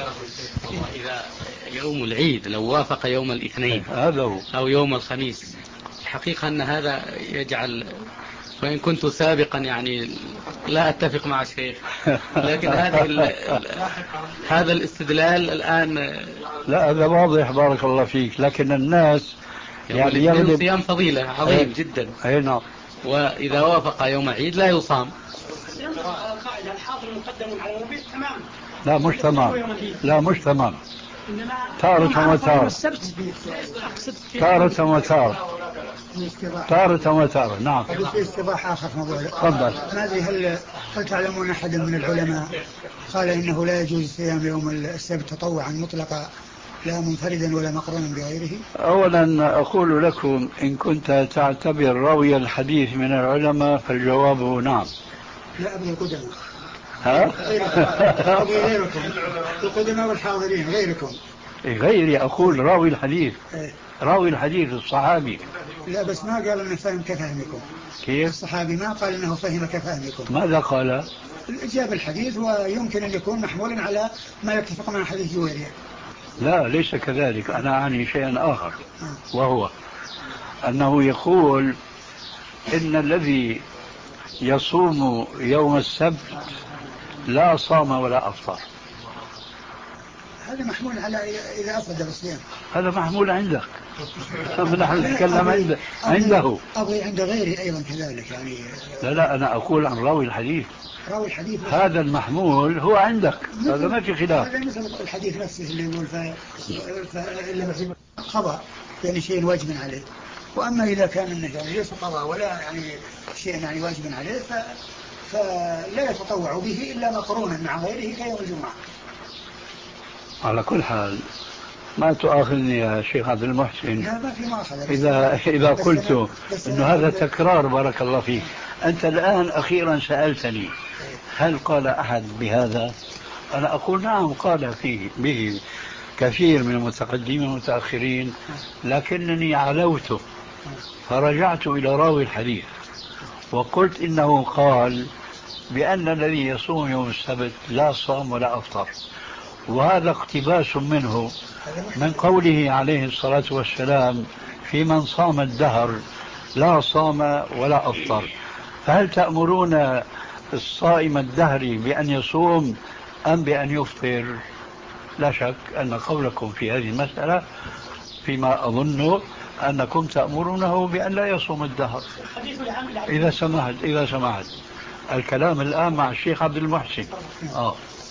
إذا يوم العيد لو وافق يوم الاثنين هذا هو أو يوم الخميس، الحقيقة أن هذا يجعل، وإن كنت سابقا يعني لا أتفق مع الشيخ، لكن هذه ال... هذا الاستدلال الآن لا هذا واضح بارك الله فيك، لكن الناس يعني يغلب صيام فضيلة عظيم أي... جدا. أي نعم. وإذا وافق يوم عيد لا يصام. القاعدة الحاضر مقدم على المبيت تمام. لا مش تمام، لا مش تمام، تارة وتارة، تارة وتارة، تارة وتارة. نعم. في استيضاح آخر في موضوع. تفضل. ما أدري هل هل تعلمون أحد من العلماء قال إنه لا يجوز صيام يوم السبت تطوعا مطلقا لا منفردا ولا مقرونا بغيره؟ أولا أقول لكم إن كنت تعتبر راوي الحديث من العلماء فالجواب نعم. لا أبني القدماء. ها؟ غيركم القدماء والحاضرين غيركم. غيري أقول راوي الحديث. راوي الحديث الصحابي. لا بس ما قال أنه فهم كفهمكم. كيف؟ الصحابي ما قال أنه فهم كفهمكم. ماذا قال؟ جاب الحديث ويمكن أن يكون محمولا على ما يتفق مع حديث جويرية. لا ليس كذلك، أنا أعني شيئا آخر، وهو أنه يقول إن الذي يصوم يوم السبت لا صام ولا أفطر. هذا محمول على إذا أفرد الصيام. هذا محمول عندك. نحن نتكلم عنده. عنده. أبغي عند غيري أيضا كذلك يعني. لا لا أنا أقول عن راوي الحديث. راوي الحديث. هذا المحمول هو عندك. هذا ما في خلاف. هذا مثل الحديث نفسه اللي يقول ف إلا قضاء يعني شيء واجب عليه. وأما إذا كان النهي يعني ليس قضاء ولا يعني شيء يعني واجب عليه ف فلا يتطوع به إلا مقرونا مع غيره كيوم الجمعة. على كل حال ما تؤاخذني يا شيخ عبد المحسن. لا ما في مؤاخذة. إذا إذا قلت إنه هذا تكرار بارك الله فيك. أنت الآن أخيرا سألتني هل قال أحد بهذا؟ أنا أقول نعم قال فيه به كثير من المتقدمين والمتأخرين، لكنني علوته فرجعت إلى راوي الحديث وقلت إنه قال بأن الذي يصوم يوم السبت لا صام ولا أفطر، وهذا اقتباس منه من قوله عليه الصلاة والسلام في من صام الدهر لا صام ولا أفطر. فهل تأمرون الصائم الدهري بأن يصوم أم بأن يفطر؟ لا شك أن قولكم في هذه المسألة فيما أظن أنكم تأمرونه بأن لا يصوم الدهر. إذا سمحت إذا سمحت الكلام الآن مع الشيخ عبد المحسن. آه.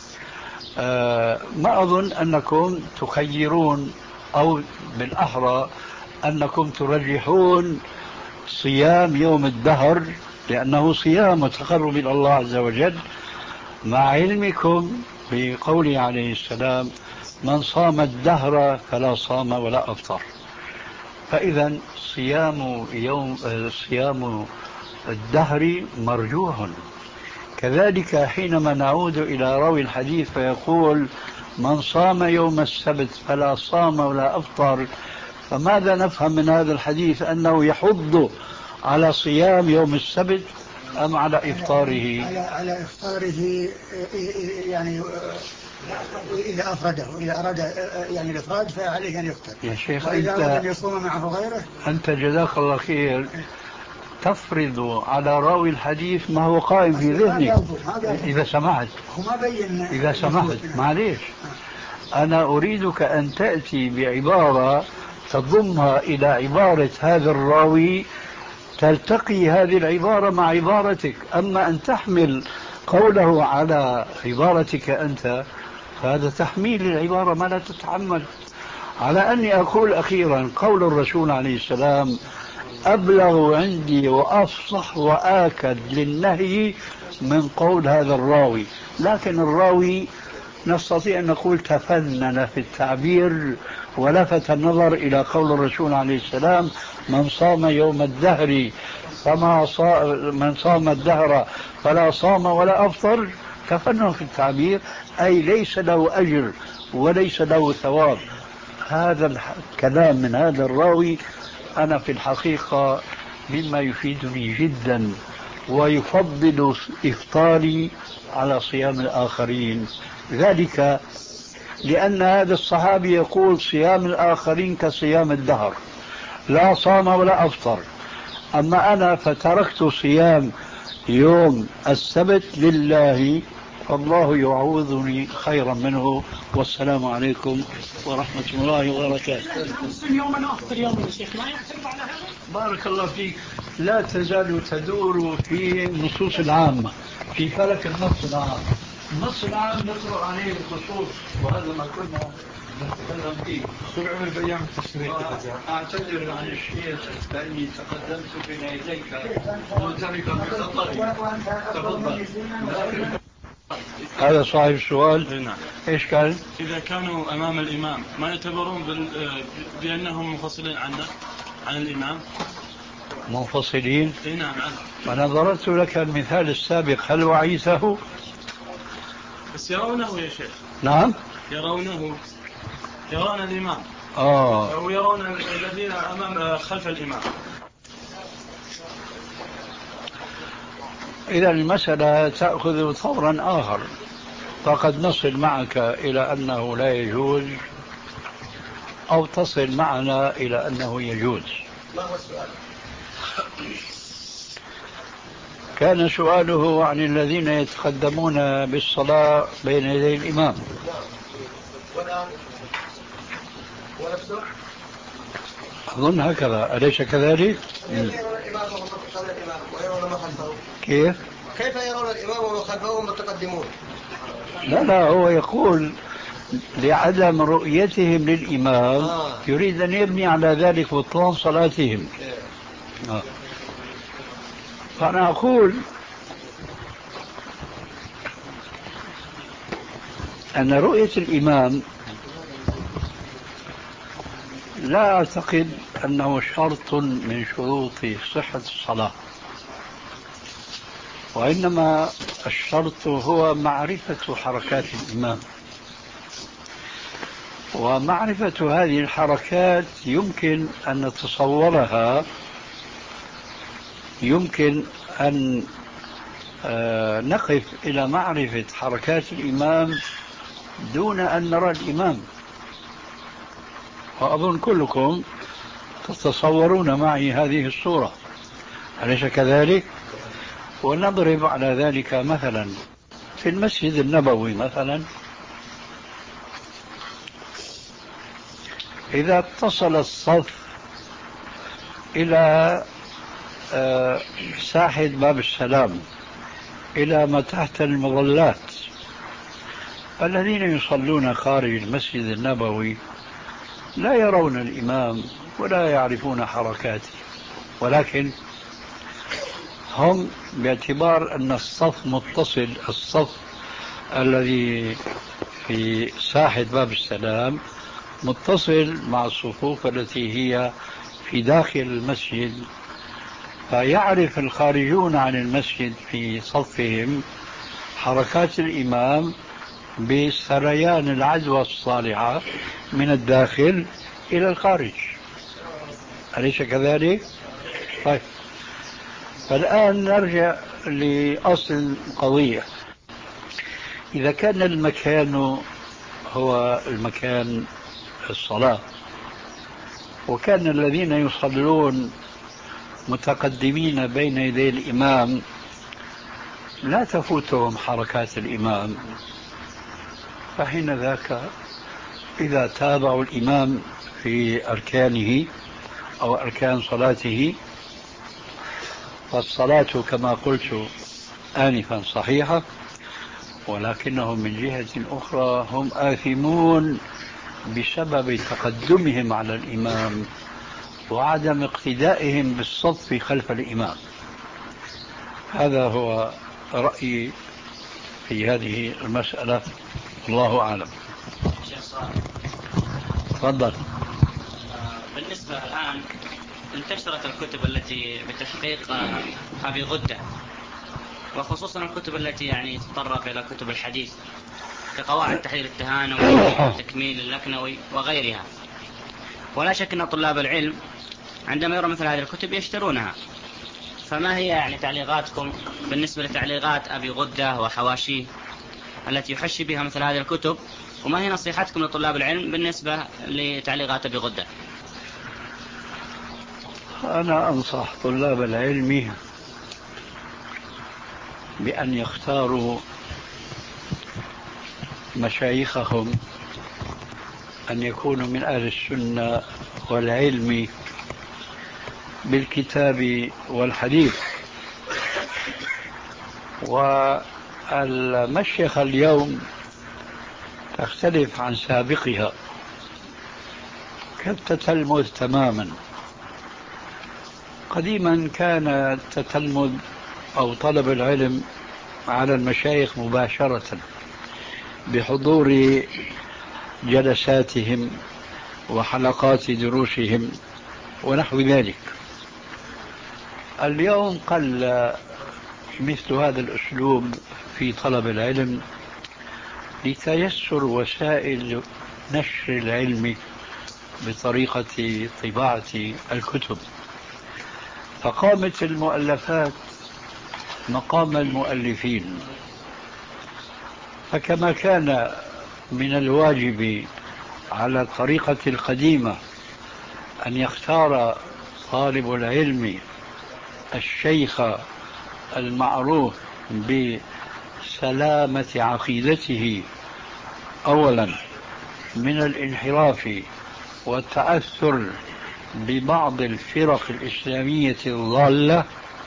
آه ما أظن أنكم تخيرون أو بالأحرى أنكم ترجحون صيام يوم الدهر لأنه صيام وتقرب إلى الله عز وجل، مع علمكم بقوله عليه السلام من صام الدهر فلا صام ولا أفطر. فإذا صيام يوم صيام الدهر مرجوح. كذلك حينما نعود إلى راوي الحديث فيقول من صام يوم السبت فلا صام ولا أفطر، فماذا نفهم من هذا الحديث؟ أنه يحض على صيام يوم السبت أم على إفطاره؟ على, على إفطاره، يعني إذا أفرده، إذا أراد يعني الإفراد فعليه أن يفطر. يا شيخ وإذا أنت أراد أن يصوم معه غيره أنت جزاك الله خير تفرض على راوي الحديث ما هو قائم في ذهنك. إذا سمحت إذا سمحت معليش، أنا أريدك أن تأتي بعبارة تضمها إلى عبارة هذا الراوي تلتقي هذه العبارة مع عبارتك. أما أن تحمل قوله على عبارتك أنت فهذا تحميل العبارة ما لا تتحمل. على أني أقول أخيرا قول الرسول عليه السلام أبلغ عندي وأفصح وآكد للنهي من قول هذا الراوي، لكن الراوي نستطيع أن نقول تفنن في التعبير ولفت النظر إلى قول الرسول عليه السلام من صام يوم الدهر فما صام من صام الدهر فلا صام ولا أفطر، تفنن في التعبير أي ليس له أجر وليس له ثواب. هذا الكلام من هذا الراوي أنا في الحقيقة مما يفيدني جدا ويفضل إفطاري على صيام الآخرين، ذلك لأن هذا الصحابي يقول صيام الآخرين كصيام الدهر لا صام ولا أفطر، أما أنا فتركت صيام يوم السبت لله فالله يعوضني خيرا منه. والسلام عليكم ورحمة الله وبركاته. يوما أفطر يوما يا شيخ، ما يعترض على هذا؟ بارك الله فيك. لا تزال تدور في النصوص العامة في فلك النص العام. النص العام نطرق عليه الخصوص، وهذا ما كنا نتكلم فيه. سرعة بأيام التشريق. أعتذر عن الشيخ لأني تقدمت بين يديك منتبكا بخطري. تفضل. هذا صاحب السؤال. نعم. ايش كان؟ إذا كانوا أمام الإمام ما يعتبرون بال... بأنهم منفصلين عنه عن الإمام؟ منفصلين؟ نعم. أنا ضربت لك المثال السابق، هل وعيته؟ بس يرونه يا شيخ. نعم. يرونه يرون الإمام. آه. أو يرون الذين أمام خلف الإمام. إذا المسألة تأخذ طورا آخر، فقد نصل معك إلى أنه لا يجوز أو تصل معنا إلى أنه يجوز. ما هو السؤال؟ كان سؤاله عن الذين يتقدمون بالصلاة بين يدي الإمام. والآن ونفسه أظن هكذا، أليس كذلك؟ كيف يرون الإمام وهم متقدمون الإمام ويرون ما خلفه؟ كيف؟ كيف يرون الإمام ومن خلفه متقدمون؟ لا لا، هو يقول لعدم رؤيتهم للإمام آه. يريد أن يبني على ذلك بطلان صلاتهم. آه. فأنا أقول أن رؤية الإمام لا أعتقد أنه شرط من شروط صحة الصلاة، وإنما الشرط هو معرفة حركات الإمام، ومعرفة هذه الحركات يمكن أن نتصورها يمكن أن نقف إلى معرفة حركات الإمام دون أن نرى الإمام، وأظن كلكم تتصورون معي هذه الصورة، أليس كذلك؟ ونضرب على ذلك مثلا في المسجد النبوي مثلا، إذا اتصل الصف إلى ساحة باب السلام إلى ما تحت المظلات، الذين يصلون خارج المسجد النبوي لا يرون الإمام ولا يعرفون حركاته، ولكن هم باعتبار أن الصف متصل، الصف الذي في ساحة باب السلام متصل مع الصفوف التي هي في داخل المسجد، فيعرف الخارجون عن المسجد في صفهم حركات الإمام بسريان العدوى الصالحة من الداخل إلى الخارج، أليس كذلك؟ طيب، فالآن نرجع لأصل القضية. إذا كان المكان هو المكان الصلاة، وكان الذين يصلون متقدمين بين يدي الإمام لا تفوتهم حركات الإمام، فحين ذاك إذا تابعوا الإمام في أركانه أو أركان صلاته فالصلاة كما قلت آنفا صحيحة، ولكنهم من جهة أخرى هم آثمون بسبب تقدمهم على الإمام وعدم اقتدائهم بالصف خلف الإمام. هذا هو رأيي في هذه المسألة، الله أعلم. تفضل. بالنسبة الآن انتشرت الكتب التي بتحقيق أبي غدة، وخصوصا الكتب التي يعني تتطرق إلى كتب الحديث كقواعد تحرير التهانوي وتكميل اللكنوي وغيرها، ولا شك أن طلاب العلم عندما يرى مثل هذه الكتب يشترونها. فما هي يعني تعليقاتكم بالنسبة لتعليقات أبي غدة وحواشيه التي يحشي بها مثل هذه الكتب، وما هي نصيحتكم لطلاب العلم بالنسبة لتعليقات أبي غدة؟ أنا أنصح طلاب العلم بأن يختاروا مشايخهم أن يكونوا من أهل السنة والعلم بالكتاب والحديث. والمشيخة اليوم تختلف عن سابقها كالتتلمذ تماما. قديما كان التتلمذ أو طلب العلم على المشايخ مباشرة بحضور جلساتهم وحلقات دروسهم ونحو ذلك. اليوم قل مثل هذا الأسلوب في طلب العلم لتيسر وسائل نشر العلم بطريقة طباعة الكتب، فقامت المؤلفات مقام المؤلفين. فكما كان من الواجب على الطريقة القديمة أن يختار طالب العلم الشيخ المعروف بسلامة عقيدته أولا من الانحراف والتأثر ببعض الفرق الإسلامية الضالة،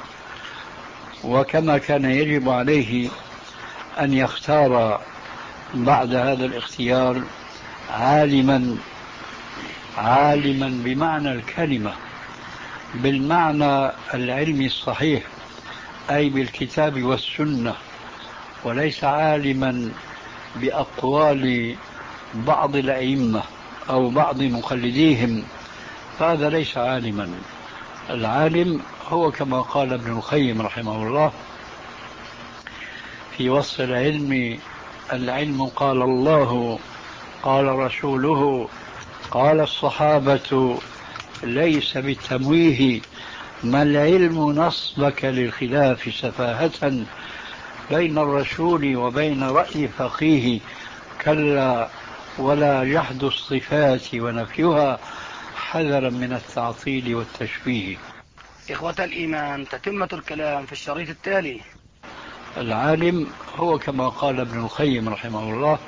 وكما كان يجب عليه أن يختار بعد هذا الاختيار عالما عالما بمعنى الكلمة، بالمعنى العلمي الصحيح، أي بالكتاب والسنة، وليس عالما بأقوال بعض الأئمة أو بعض مقلديهم، فهذا ليس عالما. العالم هو كما قال ابن القيم رحمه الله في وصف العلم: العلم قال الله قال رسوله قال الصحابة، ليس بالتمويه ما العلم نصبك للخلاف سفاهة بين الرسول وبين رأي فقيه كلا ولا جحد الصفات ونفيها حذرا من التعطيل والتشبيه. إخوة الإيمان، تتمة الكلام في الشريط التالي. العالم هو كما قال ابن القيم رحمه الله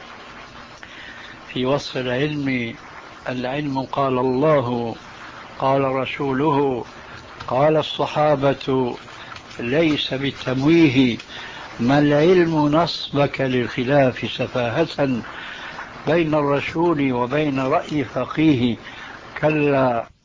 في وصف العلم: العلم قال الله قال رسوله قال الصحابة ليس بالتمويه. ما العلم نصبك للخلاف سفاهة بين الرسول وبين رأي فقيه كلا